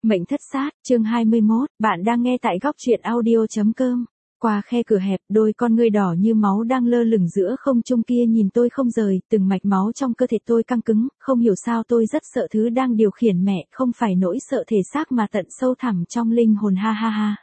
Mệnh thất sát, chương 21, bạn đang nghe tại góc truyện audio.com. Qua khe cửa hẹp, đôi con ngươi đỏ như máu đang lơ lửng giữa không trung kia nhìn tôi không rời, từng mạch máu trong cơ thể tôi căng cứng, không hiểu sao tôi rất sợ thứ đang điều khiển mẹ, không phải nỗi sợ thể xác mà tận sâu thẳm trong linh hồn, ha ha ha.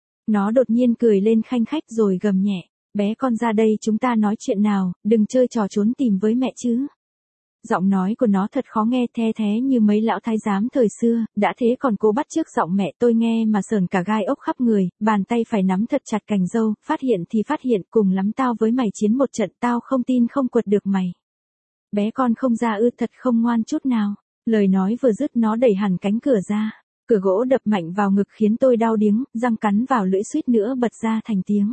Nó đột nhiên cười lên khanh khách rồi gầm nhẹ, bé con ra đây chúng ta nói chuyện nào, đừng chơi trò trốn tìm với mẹ chứ. Giọng nói của nó thật khó nghe, the thé như mấy lão thái giám thời xưa, đã thế còn cố bắt chước giọng mẹ tôi nghe mà sởn cả gai ốc khắp người, bàn tay phải nắm thật chặt cành râu, phát hiện thì phát hiện, cùng lắm tao với mày chiến một trận, tao không tin không quật được mày. Bé con không ra ư, thật không ngoan chút nào. Lời nói vừa dứt nó đẩy hẳn cánh cửa ra, cửa gỗ đập mạnh vào ngực khiến tôi đau điếng, răng cắn vào lưỡi suýt nữa bật ra thành tiếng.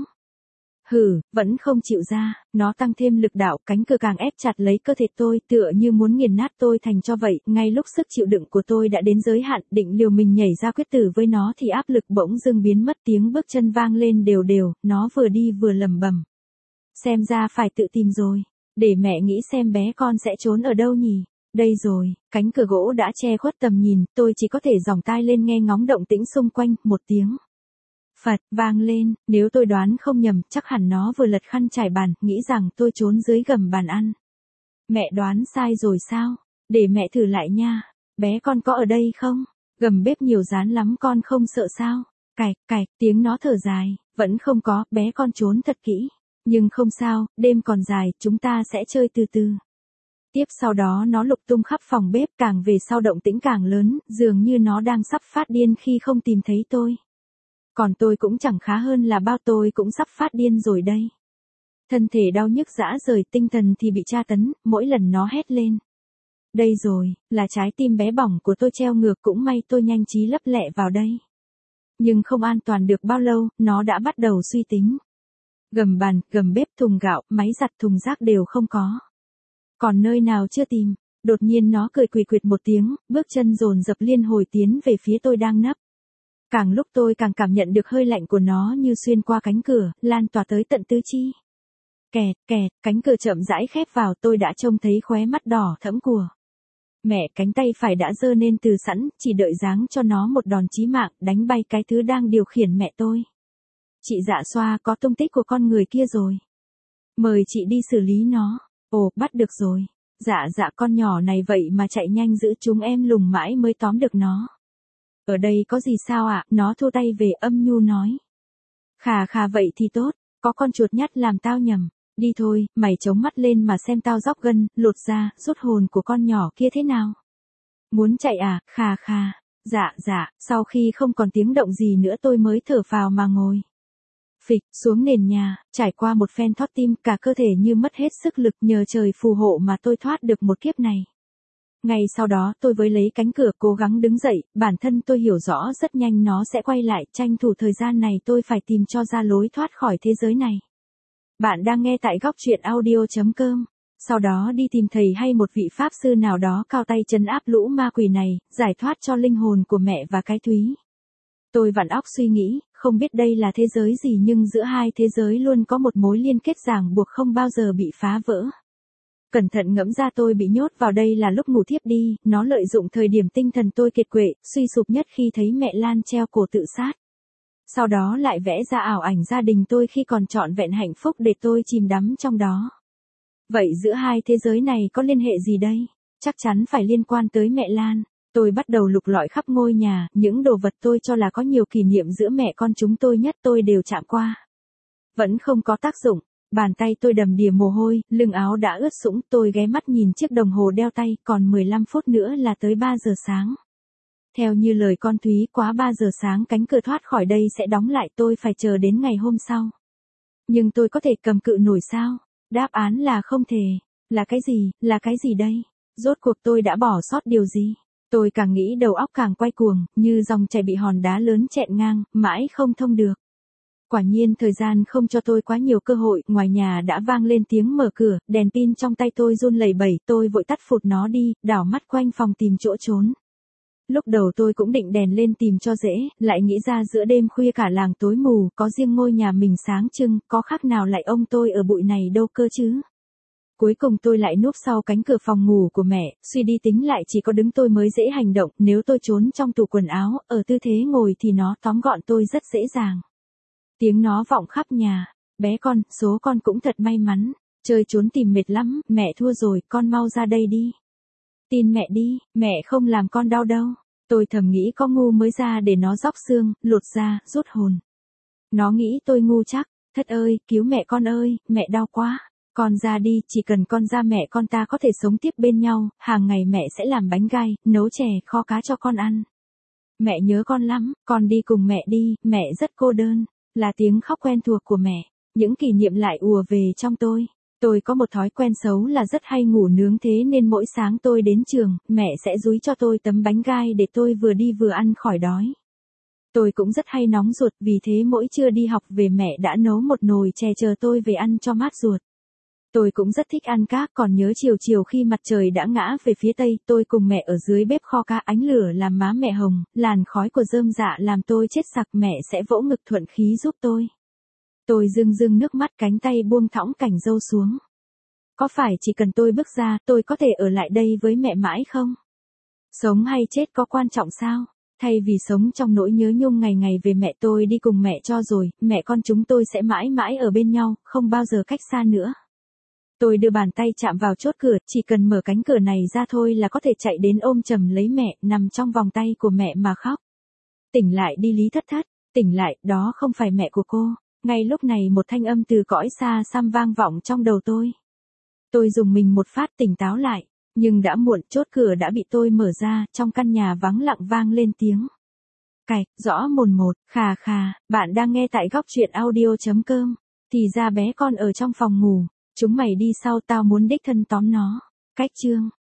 Hừ, vẫn không chịu ra, nó tăng thêm lực đạo, cánh cửa càng ép chặt lấy cơ thể tôi, tựa như muốn nghiền nát tôi thành cho vậy, ngay lúc sức chịu đựng của tôi đã đến giới hạn, định liều mình nhảy ra quyết tử với nó thì áp lực bỗng dưng biến mất, tiếng bước chân vang lên đều đều, nó vừa đi vừa lẩm bẩm. Xem ra phải tự tìm rồi, để mẹ nghĩ xem bé con sẽ trốn ở đâu nhỉ. Đây rồi, cánh cửa gỗ đã che khuất tầm nhìn, tôi chỉ có thể giòng tai lên nghe ngóng động tĩnh xung quanh, một tiếng phật vang lên, nếu tôi đoán không nhầm, chắc hẳn nó vừa lật khăn trải bàn, nghĩ rằng tôi trốn dưới gầm bàn ăn. Mẹ đoán sai rồi sao? Để mẹ thử lại nha. Bé con có ở đây không? Gầm bếp nhiều rán lắm, con không sợ sao? Cạch cạch, tiếng nó thở dài, vẫn không có, bé con trốn thật kỹ. Nhưng không sao, đêm còn dài, chúng ta sẽ chơi từ từ. Tiếp sau đó nó lục tung khắp phòng bếp, càng về sau động tĩnh càng lớn, dường như nó đang sắp phát điên khi không tìm thấy tôi. Còn tôi cũng chẳng khá hơn là bao, tôi cũng sắp phát điên rồi đây. Thân thể đau nhức rã rời, tinh thần thì bị tra tấn, mỗi lần nó hét lên. Đây rồi, là trái tim bé bỏng của tôi treo ngược, cũng may tôi nhanh trí lấp lẹ vào đây. Nhưng không an toàn được bao lâu, nó đã bắt đầu suy tính. Gầm bàn, gầm bếp, thùng gạo, máy giặt, thùng rác đều không có. Còn nơi nào chưa tìm, đột nhiên nó cười quỳ quỵt một tiếng, bước chân dồn dập liên hồi tiến về phía tôi đang nấp. Càng lúc tôi càng cảm nhận được hơi lạnh của nó như xuyên qua cánh cửa, lan tỏa tới tận tứ chi. Kẹt, kẹt, cánh cửa chậm rãi khép vào, tôi đã trông thấy khóe mắt đỏ thẫm của mẹ, cánh tay phải đã giơ nên từ sẵn, chỉ đợi giáng cho nó một đòn chí mạng, đánh bay cái thứ đang điều khiển mẹ tôi. Chị Dạ Xoa, có tung tích của con người kia rồi. Mời chị đi xử lý nó. Ồ, bắt được rồi. Dạ, con nhỏ này vậy mà chạy nhanh dữ, chúng em lùng mãi mới tóm được nó. Ở đây có gì sao ạ? Nó thu tay về, âm nhu nói. Khà vậy thì tốt, có con chuột nhắt làm tao nhầm. Đi thôi, mày chống mắt lên mà xem tao róc gân, lột da, rút hồn của con nhỏ kia thế nào. Muốn chạy à? Khà. Dạ, sau khi không còn tiếng động gì nữa tôi mới thở phào mà ngồi phịch xuống nền nhà, trải qua một phen thót tim, cả cơ thể như mất hết sức lực, nhờ trời phù hộ mà tôi thoát được một kiếp này. Ngay sau đó tôi với lấy cánh cửa cố gắng đứng dậy, bản thân tôi hiểu rõ rất nhanh nó sẽ quay lại, tranh thủ thời gian này tôi phải tìm cho ra lối thoát khỏi thế giới này. Bạn đang nghe tại góc truyện audio.com. Sau đó đi tìm thầy hay một vị pháp sư nào đó cao tay trấn áp lũ ma quỷ này, giải thoát cho linh hồn của mẹ và cái Thúy. Tôi vặn óc suy nghĩ, không biết đây là thế giới gì nhưng giữa hai thế giới luôn có một mối liên kết ràng buộc không bao giờ bị phá vỡ. Cẩn thận ngẫm ra tôi bị nhốt vào đây là lúc ngủ thiếp đi, nó lợi dụng thời điểm tinh thần tôi kiệt quệ, suy sụp nhất khi thấy mẹ Lan treo cổ tự sát. Sau đó lại vẽ ra ảo ảnh gia đình tôi khi còn trọn vẹn hạnh phúc để tôi chìm đắm trong đó. Vậy giữa hai thế giới này có liên hệ gì đây? Chắc chắn phải liên quan tới mẹ Lan. Tôi bắt đầu lục lọi khắp ngôi nhà, những đồ vật tôi cho là có nhiều kỷ niệm giữa mẹ con chúng tôi nhất tôi đều chạm qua. Vẫn không có tác dụng. Bàn tay tôi đầm đìa mồ hôi, lưng áo đã ướt sũng, tôi ghé mắt nhìn chiếc đồng hồ đeo tay, còn 15 phút nữa là tới 3 giờ sáng. Theo như lời con Thúy, quá 3 giờ sáng cánh cửa thoát khỏi đây sẽ đóng lại, tôi phải chờ đến ngày hôm sau. Nhưng tôi có thể cầm cự nổi sao? Đáp án là không thể. Là cái gì đây? Rốt cuộc tôi đã bỏ sót điều gì? Tôi càng nghĩ đầu óc càng quay cuồng, như dòng chảy bị hòn đá lớn chẹn ngang, mãi không thông được. Quả nhiên thời gian không cho tôi quá nhiều cơ hội, ngoài nhà đã vang lên tiếng mở cửa, đèn pin trong tay tôi run lẩy bẩy, tôi vội tắt phụt nó đi, đảo mắt quanh phòng tìm chỗ trốn. Lúc đầu tôi cũng định đèn lên tìm cho dễ, lại nghĩ ra giữa đêm khuya cả làng tối mù, có riêng ngôi nhà mình sáng trưng, có khác nào lại ông tôi ở bụi này đâu cơ chứ. Cuối cùng tôi lại núp sau cánh cửa phòng ngủ của mẹ, suy đi tính lại chỉ có đứng tôi mới dễ hành động, nếu tôi trốn trong tủ quần áo, ở tư thế ngồi thì nó tóm gọn tôi rất dễ dàng. Tiếng nó vọng khắp nhà, bé con, số con cũng thật may mắn, chơi trốn tìm mệt lắm, mẹ thua rồi, con mau ra đây đi. Tin mẹ đi, mẹ không làm con đau đâu. Tôi thầm nghĩ có ngu mới ra để nó róc xương, lột da, rút hồn. Nó nghĩ tôi ngu chắc, thất ơi, cứu mẹ con ơi, mẹ đau quá. Con ra đi, chỉ cần con ra mẹ con ta có thể sống tiếp bên nhau, hàng ngày mẹ sẽ làm bánh gai, nấu chè, kho cá cho con ăn. Mẹ nhớ con lắm, con đi cùng mẹ đi, mẹ rất cô đơn. Là tiếng khóc quen thuộc của mẹ, những kỷ niệm lại ùa về trong tôi. Tôi có một thói quen xấu là rất hay ngủ nướng, thế nên mỗi sáng tôi đến trường, mẹ sẽ dúi cho tôi tấm bánh gai để tôi vừa đi vừa ăn khỏi đói. Tôi cũng rất hay nóng ruột, vì thế mỗi trưa đi học về mẹ đã nấu một nồi chè chờ tôi về ăn cho mát ruột. Tôi cũng rất thích ăn cá, còn nhớ chiều chiều khi mặt trời đã ngã về phía tây, tôi cùng mẹ ở dưới bếp kho cá, ánh lửa làm má mẹ hồng, làn khói của rơm rạ làm tôi chết sặc, mẹ sẽ vỗ ngực thuận khí giúp tôi. Tôi rưng rưng nước mắt, cánh tay buông thõng cành dâu xuống. Có phải chỉ cần tôi bước ra, tôi có thể ở lại đây với mẹ mãi không? Sống hay chết có quan trọng sao? Thay vì sống trong nỗi nhớ nhung ngày ngày về mẹ, tôi đi cùng mẹ cho rồi, mẹ con chúng tôi sẽ mãi mãi ở bên nhau, không bao giờ cách xa nữa. Tôi đưa bàn tay chạm vào chốt cửa, chỉ cần mở cánh cửa này ra thôi là có thể chạy đến ôm chầm lấy mẹ, nằm trong vòng tay của mẹ mà khóc. Tỉnh lại đi Lý Thất Thất, tỉnh lại, đó không phải mẹ của cô. Ngay lúc này một thanh âm từ cõi xa xăm vang vọng trong đầu tôi. Tôi dùng mình một phát tỉnh táo lại, nhưng đã muộn, chốt cửa đã bị tôi mở ra, trong căn nhà vắng lặng vang lên tiếng cạch, rõ mồn một, khà khà, bạn đang nghe tại góc truyện audio.com. Thì ra bé con ở trong phòng ngủ, chúng mày đi sau, tao muốn đích thân tóm nó. Cách chương